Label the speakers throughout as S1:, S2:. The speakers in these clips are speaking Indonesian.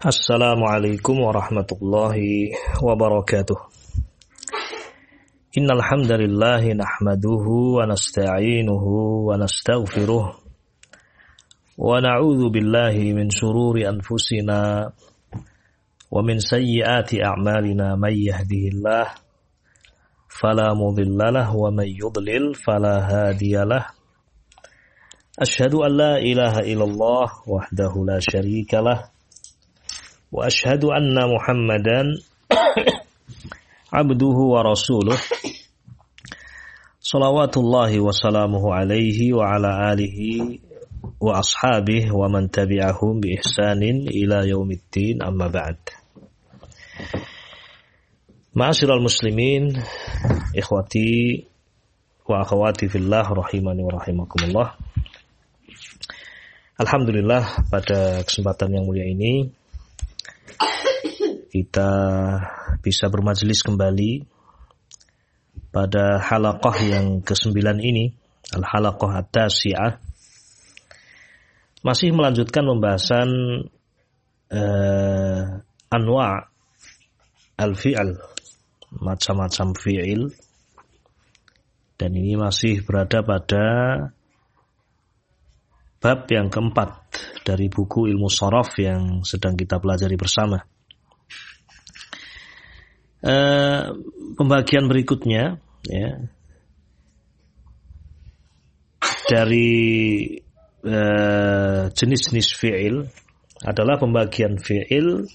S1: Assalamualaikum warahmatullahi wabarakatuh. Innal hamdalillah nahmaduhu wa nasta'inuhu wa nastaghfiruh wa na'udzu billahi min shururi anfusina wa min sayyiati a'malina may yahdihillah fala mudhillalah wa may yudlil fala hadiyalah. Asyhadu an la ilaha illallah wahdahu la syarikalah wa asyhadu anna Muhammadan abduhu wa rasuluh salawatullahi wa salamuhu alaihi wa ala alihi wa ashabihi wa man tabi'ahum bi ihsanin ila yaumiddin amma ba'd. Ma'asyiral muslimin, ikhwati wa akhwati fillah rahimani wa rahimakumullah. Alhamdulillah, pada kesempatan yang mulia ini kita bisa bermajelis kembali pada halaqah yang ke-9 ini, al-halaqah at-tasi'ah. Masih melanjutkan pembahasan anwa' al-fi'al, macam-macam fi'il. Dan ini masih berada pada bab yang keempat dari buku ilmu sharaf yang sedang kita pelajari bersama. Pembagian berikutnya ya, dari jenis-jenis fi'il adalah pembagian fi'il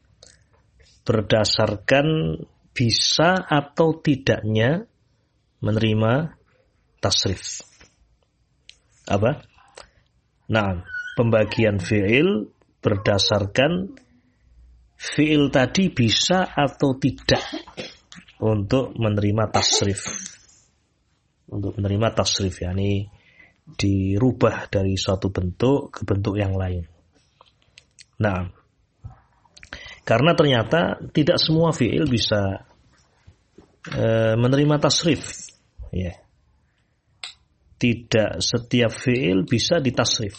S1: berdasarkan bisa atau tidaknya menerima tasrif. Apa? Nah, pembagian fi'il berdasarkan fi'il tadi bisa atau tidak untuk menerima tasrif. Untuk menerima tasrif, yakni dirubah dari suatu bentuk ke bentuk yang lain. Nah, karena ternyata tidak semua fi'il bisa menerima tasrif. Ya. Tidak setiap fi'il bisa ditasrif.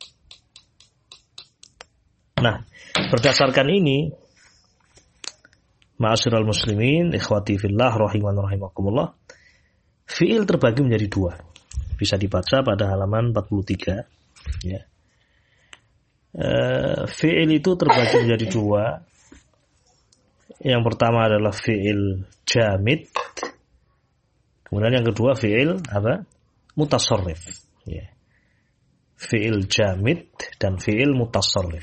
S1: Nah, berdasarkan ini, ma'asyiral muslimin, ikhwati fillah, rahiman rahimakumullah, fi'il terbagi menjadi dua. Bisa dibaca pada halaman 43. Ya. Fi'il itu terbagi menjadi dua. Yang pertama adalah fi'il jamid. Kemudian yang kedua fi'il apa? Mutasarrif. Ya. Fi'il jamid dan fi'il mutasarrif.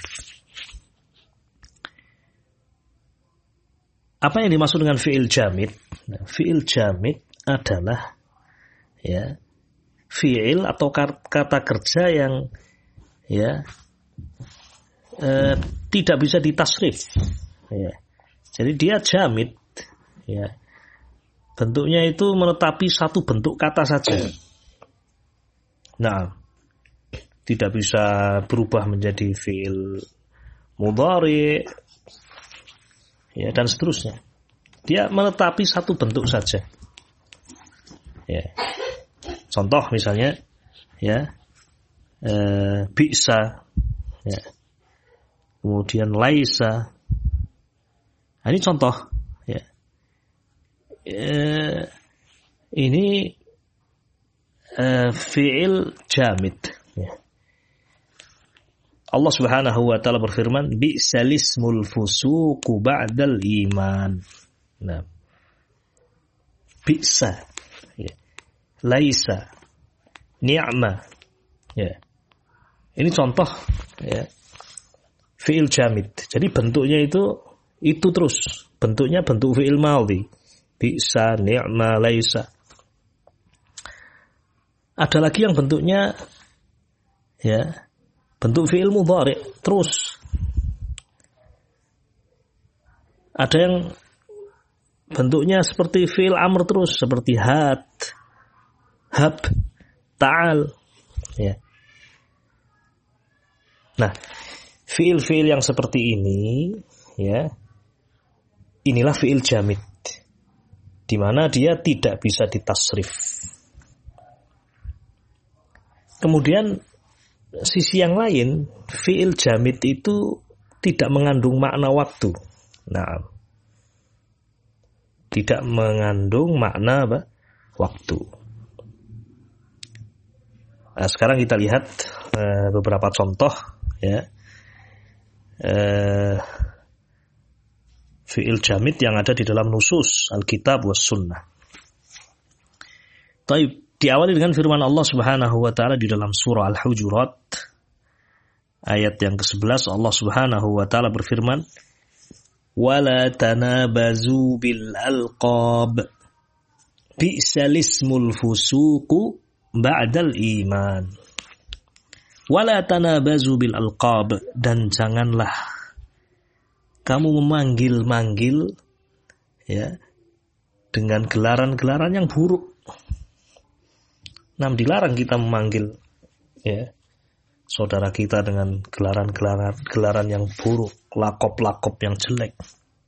S1: Apa yang dimaksud dengan fi'il jamid? Nah, fi'il jamid adalah ya, fi'il atau kata kerja yang ya tidak bisa ditasrif. Ya. Jadi dia jamid. Ya. Bentuknya itu menetapi satu bentuk kata saja. Nah, tidak bisa berubah menjadi fi'il mudhari, ya, dan seterusnya. Dia menetapi satu bentuk saja. Ya. Contoh misalnya, ya, bi'sa, ya. Kemudian laisa. Nah, ini contoh. Ya. Ini fi'il jamid. Ya. Allah Subhanahu wa taala berfirman, bi'sal ismul fusuqu ba'dal iman. Nah. Bi'sa, ya. Laisa, ni'ma. Ya. Ini contoh ya. Fi'il jamid. Jadi bentuknya itu terus. Bentuknya bentuk fi'il madhi. Bi'sa, ni'ma, laisa. Ada lagi yang bentuknya ya, bentuk fi'il mudhari terus. Ada yang bentuknya seperti fi'il amr terus, seperti had, hab, ta'al. Ya. Nah, fi'il-fi'il yang seperti ini, ya, inilah fi'il jamid, di mana dia tidak bisa ditasrif. Kemudian sisi yang lain, fi'il jamid itu tidak mengandung makna waktu. Nah, tidak mengandung makna apa? Waktu. Nah, sekarang kita lihat beberapa contoh ya. Fi'il jamid yang ada di dalam nusus Alkitab was sunnah. Taib, diawali dengan firman Allah Subhanahu wa taala di dalam surah Al-Hujurat ayat yang ke-11. Allah Subhanahu wa taala berfirman, "Wala tanabazu bil alqab bi'sal ismul fusuqu ba'dal iman." Wala tanabazu bil alqab, dan janganlah kamu memanggil-manggil ya dengan gelaran-gelaran yang buruk. Nah, dilarang kita memanggil ya saudara kita dengan gelaran yang buruk, lakop-lakop yang jelek.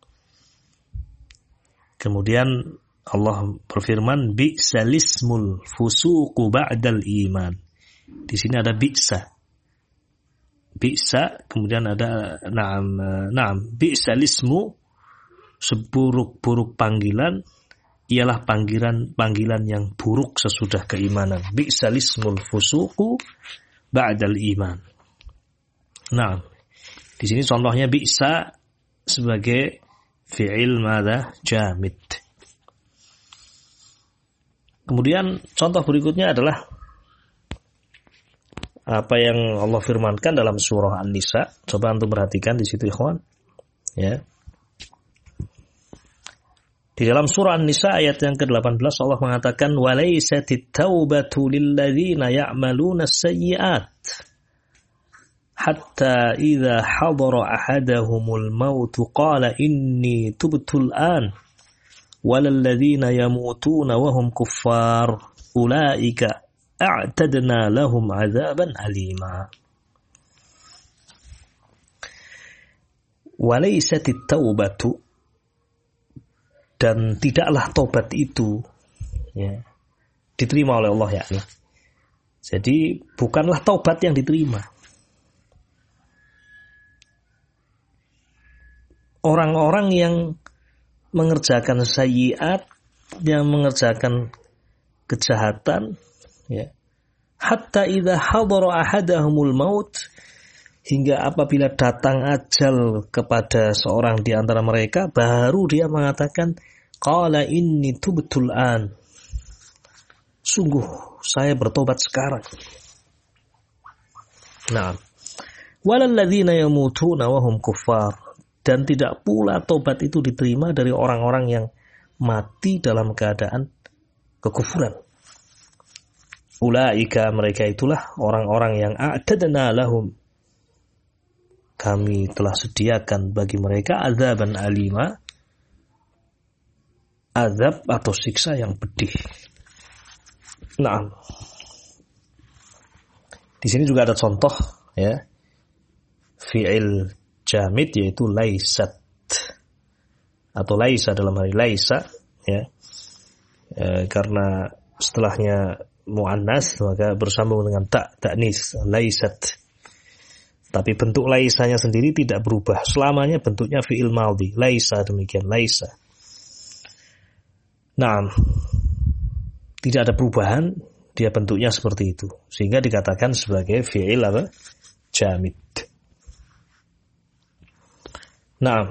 S1: Kemudian Allah berfirman, bi'sal ismul fusuqu ba'dal iman. Di sini ada bi'sa. Bi'sa, kemudian ada na'am, bi'sal ismu, seburuk-buruk panggilan ialah panggilan yang buruk sesudah keimanan. Bi'sal ismul fusuqu ba'dal iman. Nah, di sini contohnya bi'sa sebagai fi'il madza jamid. Kemudian contoh berikutnya adalah apa yang Allah firmankan dalam surah An-Nisa. Coba antum perhatikan di situ, ikhwan. Ya. Di dalam surah An-Nisa ayat yang ke-18 Allah mengatakan, "Walaisatit taubatu lilladzina ya'maluna as-sayyi'at hatta idza hadara ahadahumul maut qala inni tubtul an walalladzina yamutuna wa hum kuffar ulaika a'tadna lahum 'adzaban alima." Walaisatit taubatu, dan tidaklah taubat itu ya diterima oleh Allah yakni. Jadi bukanlah taubat yang diterima. Orang-orang yang mengerjakan sayyiat, yang mengerjakan kejahatan ya, hatta idza hadara ahadahumul maut, hingga apabila datang ajal kepada seorang di antara mereka, baru dia mengatakan, qala inni tubtul an, sungguh saya bertobat sekarang. Nah, walalladzina yamutuna wa hum kuffar, dan tidak pula tobat itu diterima dari orang-orang yang mati dalam keadaan kekufuran. Ulaika, mereka itulah orang-orang yang a'tadna lahum, kami telah sediakan bagi mereka azaban alima, azab atau siksa yang pedih. Nah, di sini juga ada contoh ya fi'il jamid, yaitu laisat atau laisa dalam hari laisa ya, karena setelahnya muannas maka bersambung dengan ta'nis laisat. Tapi bentuk laisanya sendiri tidak berubah. Selamanya bentuknya fi'il madhi. Laisa, demikian laisa. Nah, tidak ada perubahan. Dia bentuknya seperti itu. Sehingga dikatakan sebagai fi'il apa? Jamid. Nah,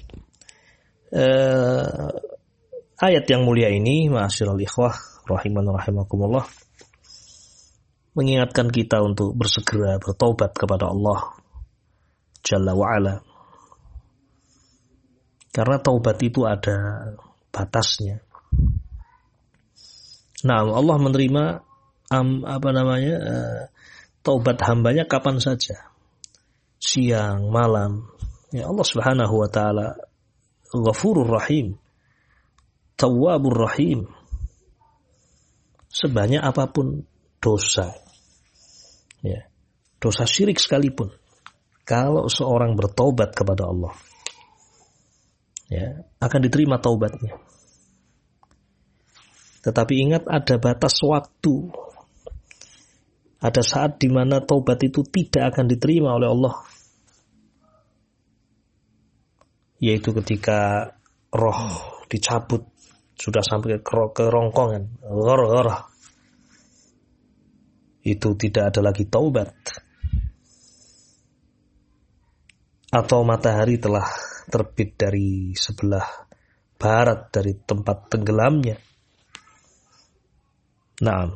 S1: ayat yang mulia ini, ma'asyiral ikhwah, rahiman rahimakumullah, mengingatkan kita untuk bersegera bertaubat kepada Allah Jalla wa'ala. Karena taubat itu ada batasnya. Nah, Allah menerima taubat hambanya kapan saja. Siang, malam. Ya, Allah Subhanahu wa taala Ghafurur Rahim, Tawwabur Rahim. Sebanyak apapun dosa, ya, dosa syirik sekalipun, kalau seorang bertaubat kepada Allah, ya, akan diterima taubatnya. Tetapi ingat, ada batas waktu. Ada saat di mana taubat itu tidak akan diterima oleh Allah. yaitu ketika roh dicabut sudah sampai ke kerongkongan, gharah, itu tidak ada lagi taubat, atau matahari telah terbit dari sebelah barat dari tempat tenggelamnya. Nah,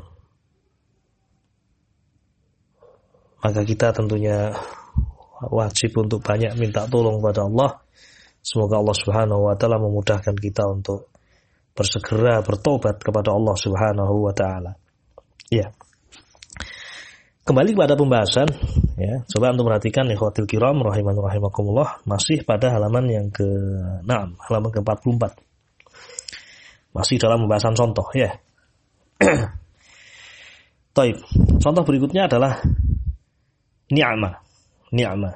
S1: maka kita tentunya wajib untuk banyak minta tolong pada Allah. Semoga Allah Subhanahu wa taala memudahkan kita untuk bersegera bertobat kepada Allah Subhanahu wa taala. Ya. Kembali kepada pembahasan, ya. Coba untuk perhatikan ikhwatil kiram rahimakumullah, masih pada halaman yang ke-6, halaman ke-44. Masih dalam pembahasan contoh, ya. Taib. Contoh berikutnya adalah ni'mah.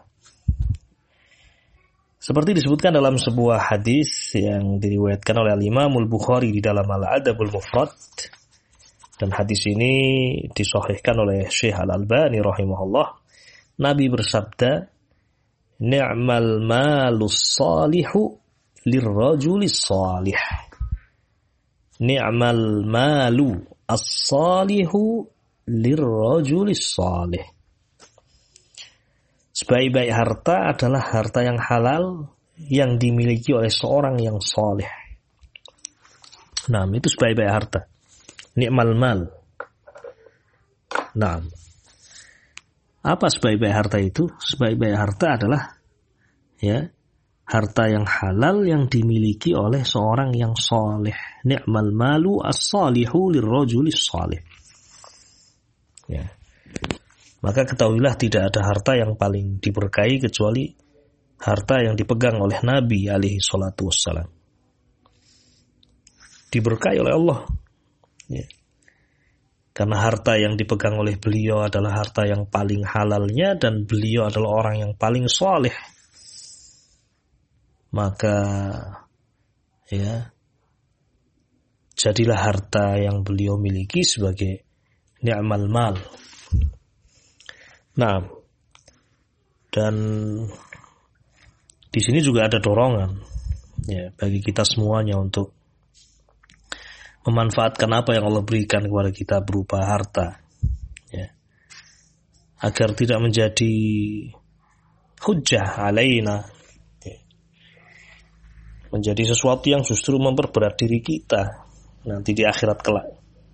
S1: Seperti disebutkan dalam sebuah hadis yang diriwayatkan oleh Imam Al-Bukhari di dalam Al-Adabul Mufrad, dan hadis ini disahihkan oleh Syekh Al-Albani rahimahullah. Nabi bersabda, "Ni'mal malus salihu lirrajulis salih." Ni'mal malu as-salihu lirrajulis salih. Sebaik-baik harta adalah harta yang halal yang dimiliki oleh seorang yang saleh. Nah, itu sebaik-baik harta. Ni'mal mal. Nah, apa sebaik-baik harta itu? Sebaik-baik harta adalah harta yang halal yang dimiliki oleh seorang yang saleh. Ni'mal malu as-salihu lirrajulis salih. Ya. Maka ketahuilah tidak ada harta yang paling diberkahi kecuali harta yang dipegang oleh Nabi alaihi salatu wassalam. Diberkahi oleh Allah. Ya. Karena harta yang dipegang oleh beliau adalah harta yang paling halalnya dan beliau adalah orang yang paling saleh. Maka jadilah harta yang beliau miliki sebagai ni'mal mal. Nah, dan di sini juga ada dorongan bagi kita semuanya untuk memanfaatkan apa yang Allah berikan kepada kita berupa harta, agar tidak menjadi hujjah alaina, menjadi sesuatu yang justru memperberat diri kita nanti di akhirat kelak.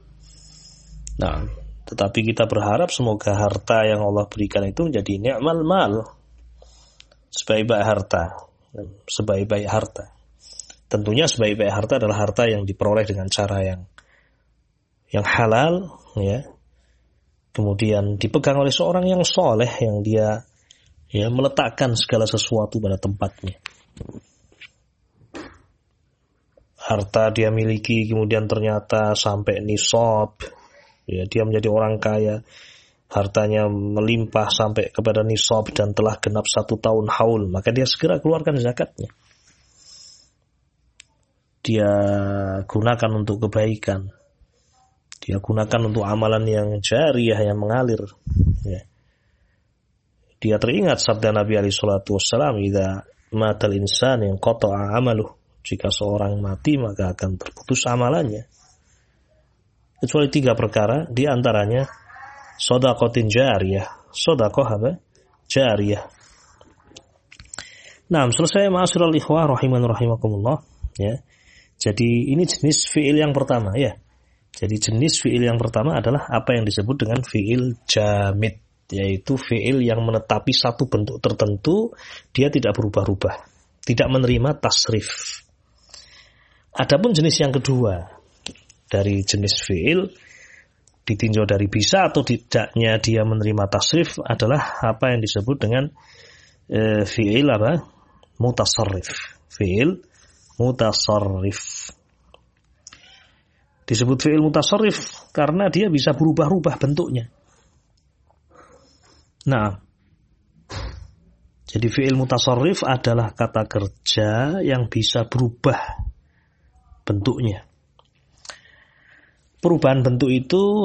S1: Nah, tetapi kita berharap semoga harta yang Allah berikan itu menjadi ni'mal mal, sebaik-baik harta. Tentunya sebaik-baik harta adalah harta yang diperoleh dengan cara yang halal, kemudian dipegang oleh seorang yang soleh, yang dia meletakkan segala sesuatu pada tempatnya. Harta dia miliki kemudian ternyata sampai nisab. Dia menjadi orang kaya, hartanya melimpah sampai kepada nisab dan telah genap 1 tahun haul, maka dia segera keluarkan zakatnya. Dia gunakan untuk kebaikan, dia gunakan untuk amalan yang jariyah, yang mengalir. Dia teringat sabda Nabi alaihi salatu wassalam, "Idza matal insan inqata'a amaluh." Jika seorang mati maka akan terputus amalannya. Kecuali 3 perkara, di antaranya shadaqatin jariyah. Shadaqah jariyah. Nah, selesai ma'asyiral ikhwah rahimakumullah, Jadi ini jenis fi'il yang pertama, Jadi jenis fi'il yang pertama adalah apa yang disebut dengan fi'il jamid, yaitu fi'il yang menetapi satu bentuk tertentu, dia tidak berubah-ubah, tidak menerima tasrif. Adapun jenis yang kedua dari jenis fi'il, ditinjau dari bisa atau tidaknya dia menerima tasrif, adalah apa yang disebut dengan fi'il mutasarrif. Fi'il mutasarrif. Disebut fi'il mutasarrif karena dia bisa berubah-ubah bentuknya. Nah, jadi fi'il mutasarrif adalah kata kerja yang bisa berubah bentuknya. Perubahan bentuk itu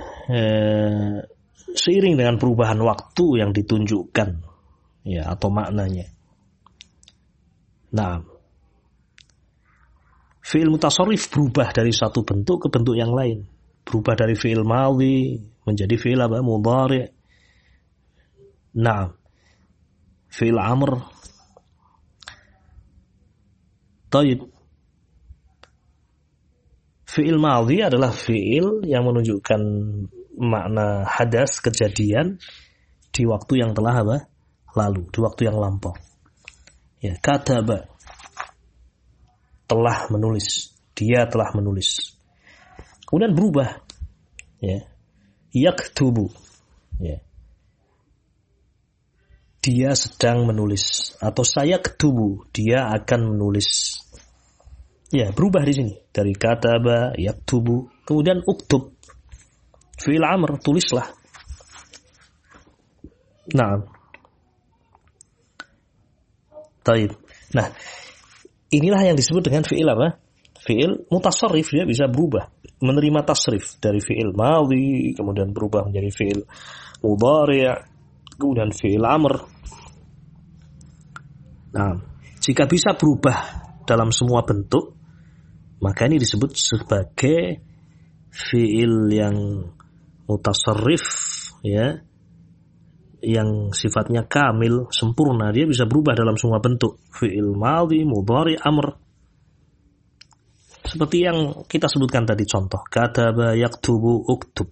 S1: seiring dengan perubahan waktu yang ditunjukkan, atau maknanya. Nah, fi'il mutasarrif berubah dari satu bentuk ke bentuk yang lain. Berubah dari fi'il madhi menjadi fi'il apa? Mudhari'. Nah, fi'il amr. Taib. Fi'il madhi adalah fi'il yang menunjukkan makna hadas, kejadian di waktu yang telah apa? Lalu, di waktu yang lampau. Ya, kataba, telah menulis, dia telah menulis. Kemudian berubah, ya, yaktubu, ya, dia sedang menulis, atau sayaktubu, dia akan menulis. Ya, berubah di sini dari kataba, yaktubu, kemudian uktub, fi'il amr, tulislah. Nah, taib. Nah, inilah yang disebut dengan fi'il apa? Fi'il mutasarrif, dia bisa berubah, menerima tasrif dari fi'il madhi, kemudian berubah menjadi fi'il mudhari', kemudian fi'il amr. Nah, jika bisa berubah dalam semua bentuk, maka ini disebut sebagai fi'il yang mutasarrif, ya, yang sifatnya kamil, sempurna. Dia bisa berubah dalam semua bentuk, fi'il madhi, mudhari', amr. Seperti yang kita sebutkan tadi contoh, kataba yaktubu uktub.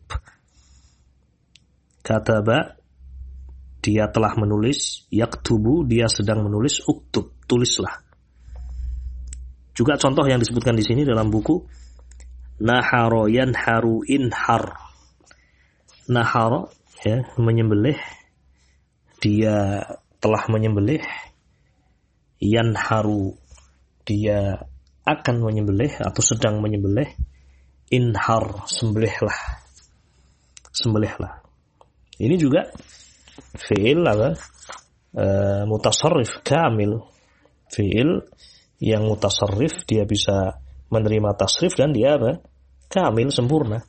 S1: Kataba, dia telah menulis, yaktubu, dia sedang menulis, uktub, tulislah. Juga contoh yang disebutkan di sini dalam buku Naharo yanharu inhar. Naharo, ya, menyembelih, dia telah menyembelih. Yanharu, dia akan menyembelih atau sedang menyembelih. Inhar, sembelihlah. Sembelihlah. Ini juga fi'il apa? Mutasarrif kamil. Fi'il yang mutasarrif, dia bisa menerima tasrif dan dia apa? Kamil, sempurna.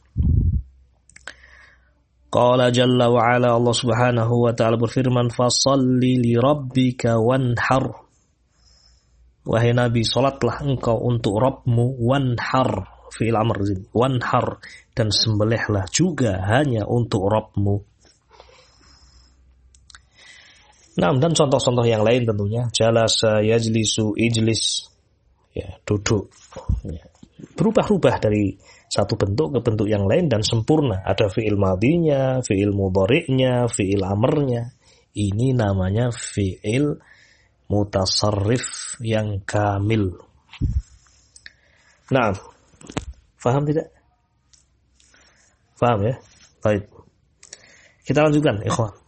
S1: Qala jalla wa ala, Allah subhanahu wa ta'ala berfirman, fasalli li rabbika wanhar. Wahai Nabi, salatlah engkau untuk Rabbmu, wanhar, fi'il amr, wanhar, dan sembelihlah juga hanya untuk Rabbmu. Nah, dan contoh-contoh yang lain tentunya, jalasa, yajlisu, ijlis, ya, duduk, ya. Berubah-ubah dari satu bentuk ke bentuk yang lain dan sempurna. Ada fi'il madhinya, fi'il mudhari'nya, fi'il amrnya. Ini namanya fi'il mutasarrif yang kamil. Nah, faham tidak? Faham ya? Baik. Kita lanjutkan, ikhwan.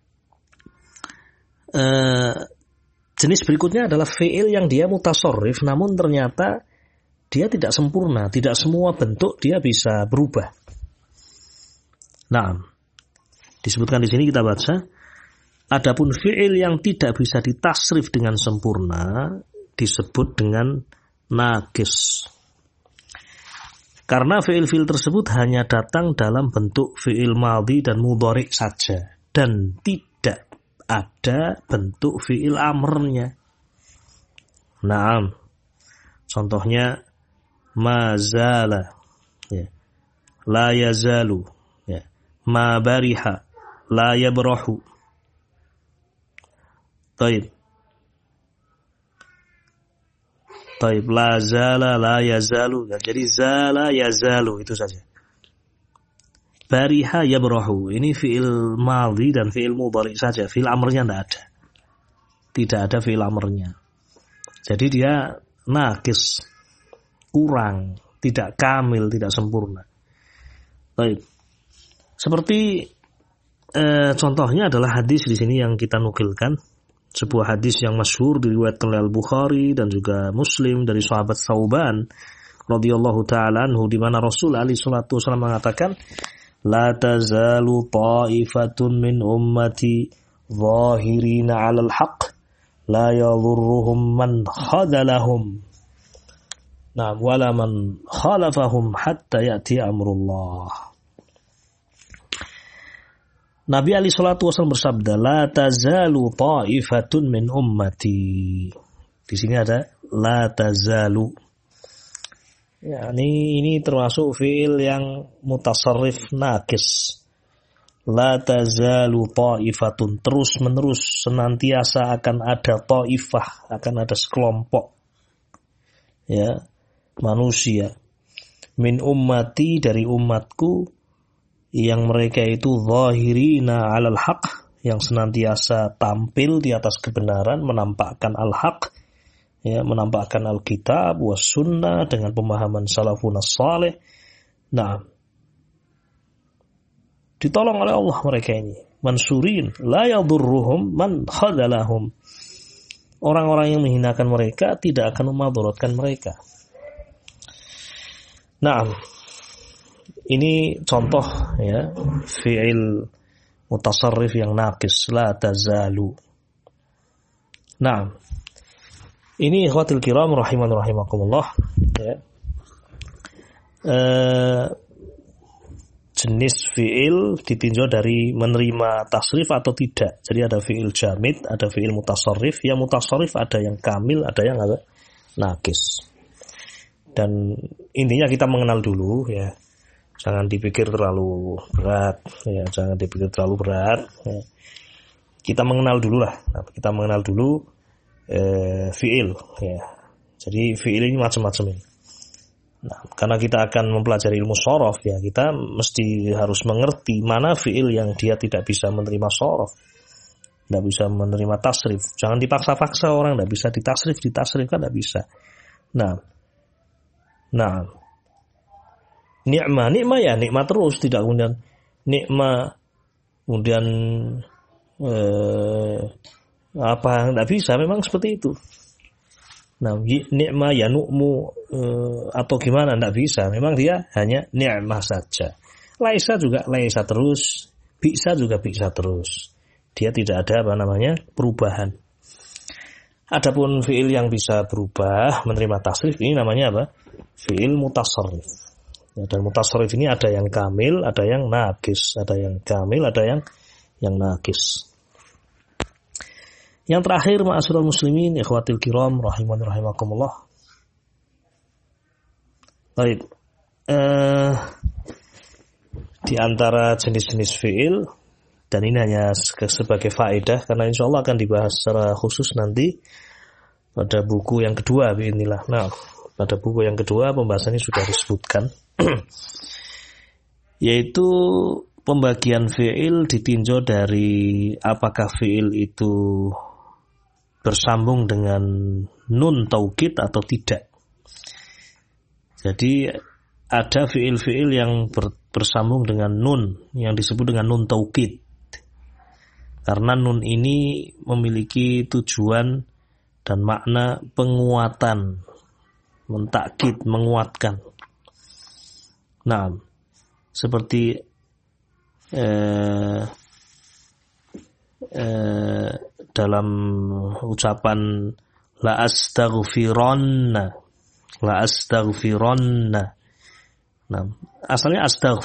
S1: Jenis berikutnya adalah fi'il yang dia mutasarrif, namun ternyata dia tidak sempurna, tidak semua bentuk dia bisa berubah. Nah, disebutkan di sini kita baca, adapun fi'il yang tidak bisa ditasrif dengan sempurna disebut dengan naqis. Karena fi'il-fi'il tersebut hanya datang dalam bentuk fi'il madhi dan mudhari' saja dan tidak ada bentuk fi'il amrnya. Naam. Contohnya mazala, ya, la yazalu, ya, ma bariha, la yabrahu. Taib. Taib, la zala, la yazalu. Jadi zala, yazalu, itu saja. Bariha, yabrahu. Ini fi'il madhi dan fi'il mudhari saja. Fi'il amrnya tidak ada. Tidak ada fi'il amrnya. Jadi dia naqis, kurang, tidak kamil, tidak sempurna. Baik. Seperti contohnya adalah hadis di sini yang kita nukilkan, sebuah hadis yang masyhur diriwayatkan oleh Al-Bukhari dan juga Muslim dari sahabat Thauban radhiyallahu taala anhu, di mana Rasul alaihi salatu wasallam mengatakan, la tazalu ta'ifatun min ummati zahirina 'alal haqq la yadhurruhum man khadalahum. Nah, wala man khalafahum hatta ya'ti amrullah. Nabi alaihi salatu wasallam bersabda, la tazalu ta'ifatun min ummati. Di sini ada la tazalu. Ya, ini termasuk fiil yang mutasarrif naqis. La tazalu ta'ifatun, terus menerus senantiasa akan ada ta'ifah, akan ada sekelompok ya manusia min ummati, dari umatku, yang mereka itu zahirina 'alal haq, yang senantiasa tampil di atas kebenaran, menampakkan al-haq, ya, menampakkan Alkitab was sunnah dengan pemahaman salafun salih. Nah, ditolong oleh Allah mereka ini. Mansurin la yadurruhum man khadalahum. Orang-orang yang menghinakan mereka tidak akan memudaratkan mereka. Nah, ini contoh ya fi'il mutasarrif yang naqis, la tazalu. Nah, ini ikhwatul kiram rahiman rahimakumullah ya. Jenis fi'il ditinjau dari menerima tasrif atau tidak. Jadi ada fi'il jamid, ada fi'il mutasarrif. Yang mutasarrif ada yang kamil, ada yang apa? Naqis. Dan intinya kita mengenal dulu ya. Jangan dipikir terlalu berat ya, jangan dipikir terlalu berat ya. Kita mengenal dulu lah. Kita mengenal dulu fi'il ya. Jadi fi'il ini macam-macam ini. Nah, karena kita akan mempelajari ilmu shorof ya, kita mesti harus mengerti mana fi'il yang dia tidak bisa menerima shorof, tidak bisa menerima tasrif. Jangan dipaksa-paksa orang, tidak bisa ditasrif kan tidak bisa. Nah, nikmah ya nikmah terus, tidak kemudian nikmah kemudian tidak bisa, memang seperti itu. Nah, ni'mah ya nu'mu atau gimana, tidak bisa. Memang dia hanya ni'mah saja. Laisa juga laisa terus, bisa juga bisa terus. Dia tidak ada perubahan. Adapun fi'il yang bisa berubah menerima tasrif ini namanya apa? Fi'il mutasarrif. Ya, dan mutasarrif ini ada yang kamil, ada yang naqis, ada yang kamil, ada yang naqis. Yang terakhir, ma'asyiral muslimin, ikhwatil kiram, rahiman rahimakumullah. Baik. Di antara jenis-jenis fi'il, dan ini hanya sebagai faedah, karena insya Allah akan dibahas secara khusus nanti pada buku yang kedua, bi'inillah. Nah, pada buku yang kedua pembahasannya sudah disebutkan, yaitu pembagian fi'il ditinjau dari apakah fi'il itu bersambung dengan nun taukid atau tidak. Jadi ada fi'il-fi'il yang bersambung dengan nun yang disebut dengan nun taukid. Karena nun ini memiliki tujuan dan makna penguatan, mentakkid, menguatkan. Nah, seperti dalam ucapan la astaghfironna. Nah, asalnya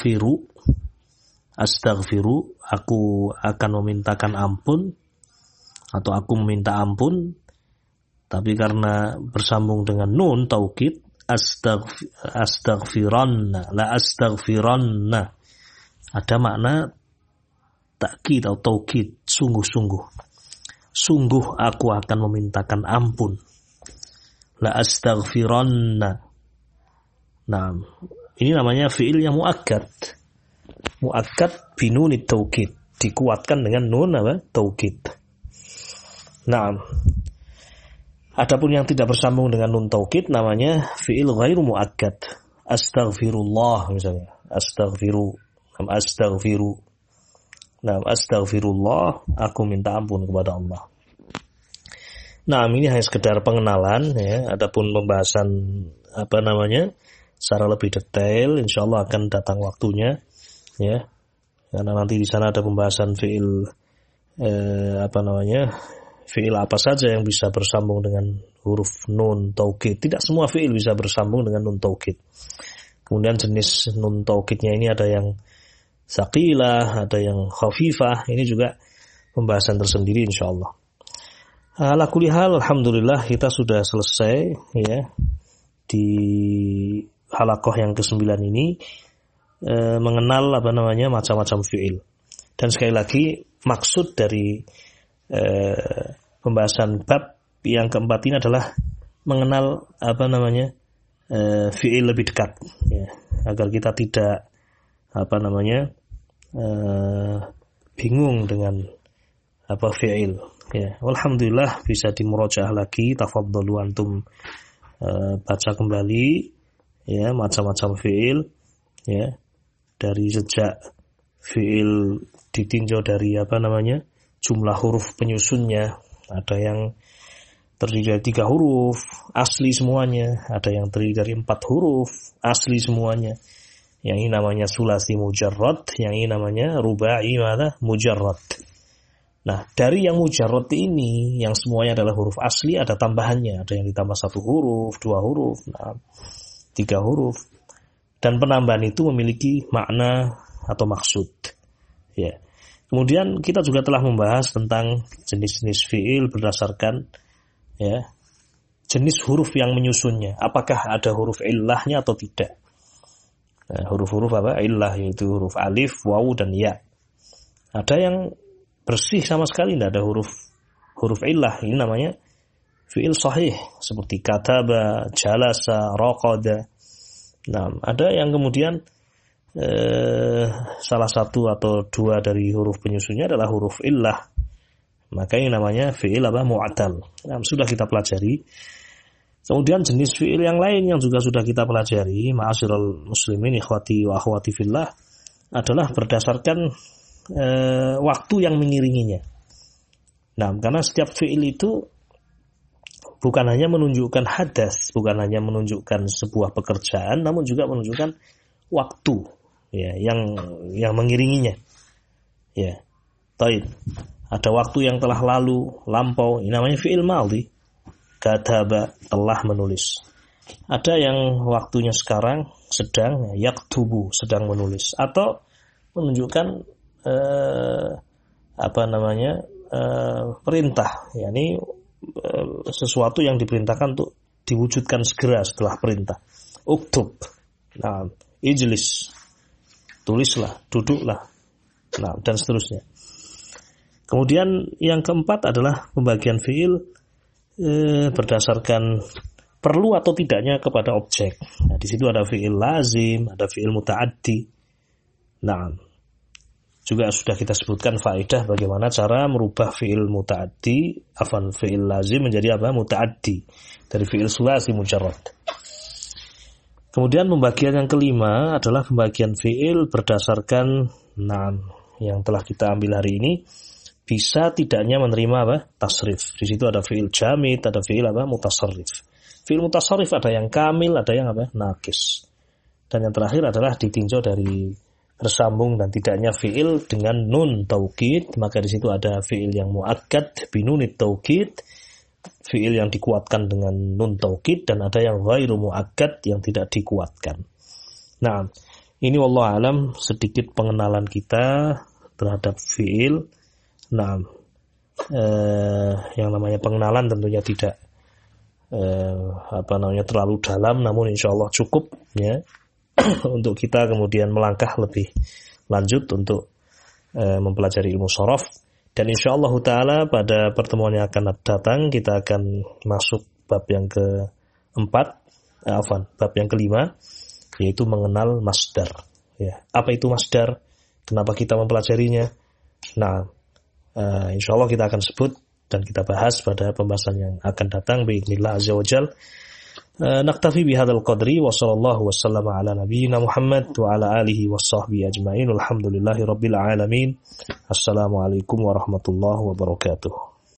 S1: astaghfiru, aku akan memintakan ampun atau aku meminta ampun, tapi karena bersambung dengan nun taukid, astaghfironna, la astaghfironna, ada makna takkid atau taukid, sungguh aku akan memintakan ampun. La astaghfironna. Nah, ini namanya fi'il yang muakkad. Muakkad binunit taukid, dikuatkan dengan nun taukid. Nah, adapun yang tidak bersambung dengan nun taukid namanya fi'il ghairu muakkad. Astaghfirullah misalnya. Astaghfiru. Nah, astaghfirullah, aku minta ampun kepada Allah. Nah, ini hanya sekedar pengenalan ya. Adapun pembahasan secara lebih detail insyaallah akan datang waktunya ya. Karena nanti di sana ada pembahasan fi'il fi'il apa saja yang bisa bersambung dengan huruf nun taukid. Tidak semua fi'il bisa bersambung dengan nun taukid. Kemudian jenis nun taukidnya ini ada yang saqilah, ada yang khafifah. Ini juga pembahasan tersendiri insyaallah. Ala kulli hal, alhamdulillah kita sudah selesai ya di halaqah yang ke-9 ini mengenal macam-macam fi'il. Dan sekali lagi maksud dari pembahasan bab yang keempat ini adalah mengenal fi'il lebih dekat ya, agar kita tidak bingung dengan fi'il ya. Alhamdulillah bisa dimurajaah lagi, tafadhalu antum baca kembali ya macam-macam fi'il ya, dari sejak fi'il ditinjau dari jumlah huruf penyusunnya, ada yang terdiri dari 3 huruf asli semuanya, ada yang terdiri dari 4 huruf asli semuanya. Yang ini namanya sulasi mujarrad, yang ini namanya rubai mujarrad. Nah, dari yang mujarrad ini, yang semuanya adalah huruf asli, ada tambahannya. Ada yang ditambah 1 huruf, 2 huruf, 3 huruf. Dan penambahan itu memiliki makna atau maksud. Ya. Kemudian kita juga telah membahas tentang jenis-jenis fi'il berdasarkan ya jenis huruf yang menyusunnya. Apakah ada huruf illahnya atau tidak? Nah, huruf-huruf illah, yaitu huruf alif, waw, dan ya. Ada yang bersih sama sekali, tidak ada huruf illah. Ini namanya fi'il sahih, seperti kataba, jalasa, raqada. Nah, ada yang kemudian salah satu atau 2 dari huruf penyusunnya adalah huruf illah. Maka ini namanya fi'il mu'tal. Nah, sudah kita pelajari. Kemudian jenis fi'il yang lain yang juga sudah kita pelajari, ma'asyiral muslimin, ikhwati wa akhwati fillah, adalah berdasarkan waktu yang mengiringinya. Nah, karena setiap fi'il itu bukan hanya menunjukkan hadas, bukan hanya menunjukkan sebuah pekerjaan, namun juga menunjukkan waktu ya yang mengiringinya. Ya. Taib. Ada waktu yang telah lalu, lampau, ini namanya fi'il madhi. Kataba, telah menulis. Ada yang waktunya sekarang, sedang, yaktubu, sedang menulis. Atau menunjukkan perintah, yakni sesuatu yang diperintahkan untuk diwujudkan segera setelah perintah. Uktub, nah, ijlis, tulislah, duduklah, nah, dan seterusnya. Kemudian yang keempat adalah pembagian fi'il berdasarkan perlu atau tidaknya kepada objek. Nah, di situ ada fi'il lazim, ada fi'il muta'addi. Nah, juga sudah kita sebutkan faedah bagaimana cara merubah fi'il muta'addi, fi'il lazim menjadi muta'addi dari fi'il sulasi mujarrad. Kemudian pembagian yang kelima adalah pembagian fi'il berdasarkan yang telah kita ambil hari ini, bisa tidaknya menerima tasrif. Di situ ada fi'il jamid, ada fi'il mutasarrif. Fi'il mutasarrif ada yang kamil, ada yang naqis. Dan yang terakhir adalah ditinjau dari bersambung dan tidaknya fi'il dengan nun taukid. Maka di situ ada fi'il yang muakkad binunit taukid, fi'il yang dikuatkan dengan nun taukid, dan ada yang ghairu muakkad yang tidak dikuatkan. Nah, ini wallahu alam sedikit pengenalan kita terhadap fi'il. Nah, yang namanya pengenalan tentunya tidak terlalu dalam, namun insya Allah cukup ya untuk kita kemudian melangkah lebih lanjut untuk mempelajari ilmu shorof. Dan insya Allah Ta'ala pada pertemuan yang akan datang kita akan masuk bab yang bab yang kelima, yaitu mengenal masdar. Ya, apa itu masdar? Kenapa kita mempelajarinya? Nah, insya Allah kita akan sebut dan kita bahas pada pembahasan yang akan datang biidznillah azza wajal. Naktafi bihadzal qadri wa sallallahu wasallam ala nabiyyina Muhammad wa ala alihi washabbihi ajmain. Alhamdulillahi rabbil alamin. Assalamualaikum warahmatullahi wabarakatuh.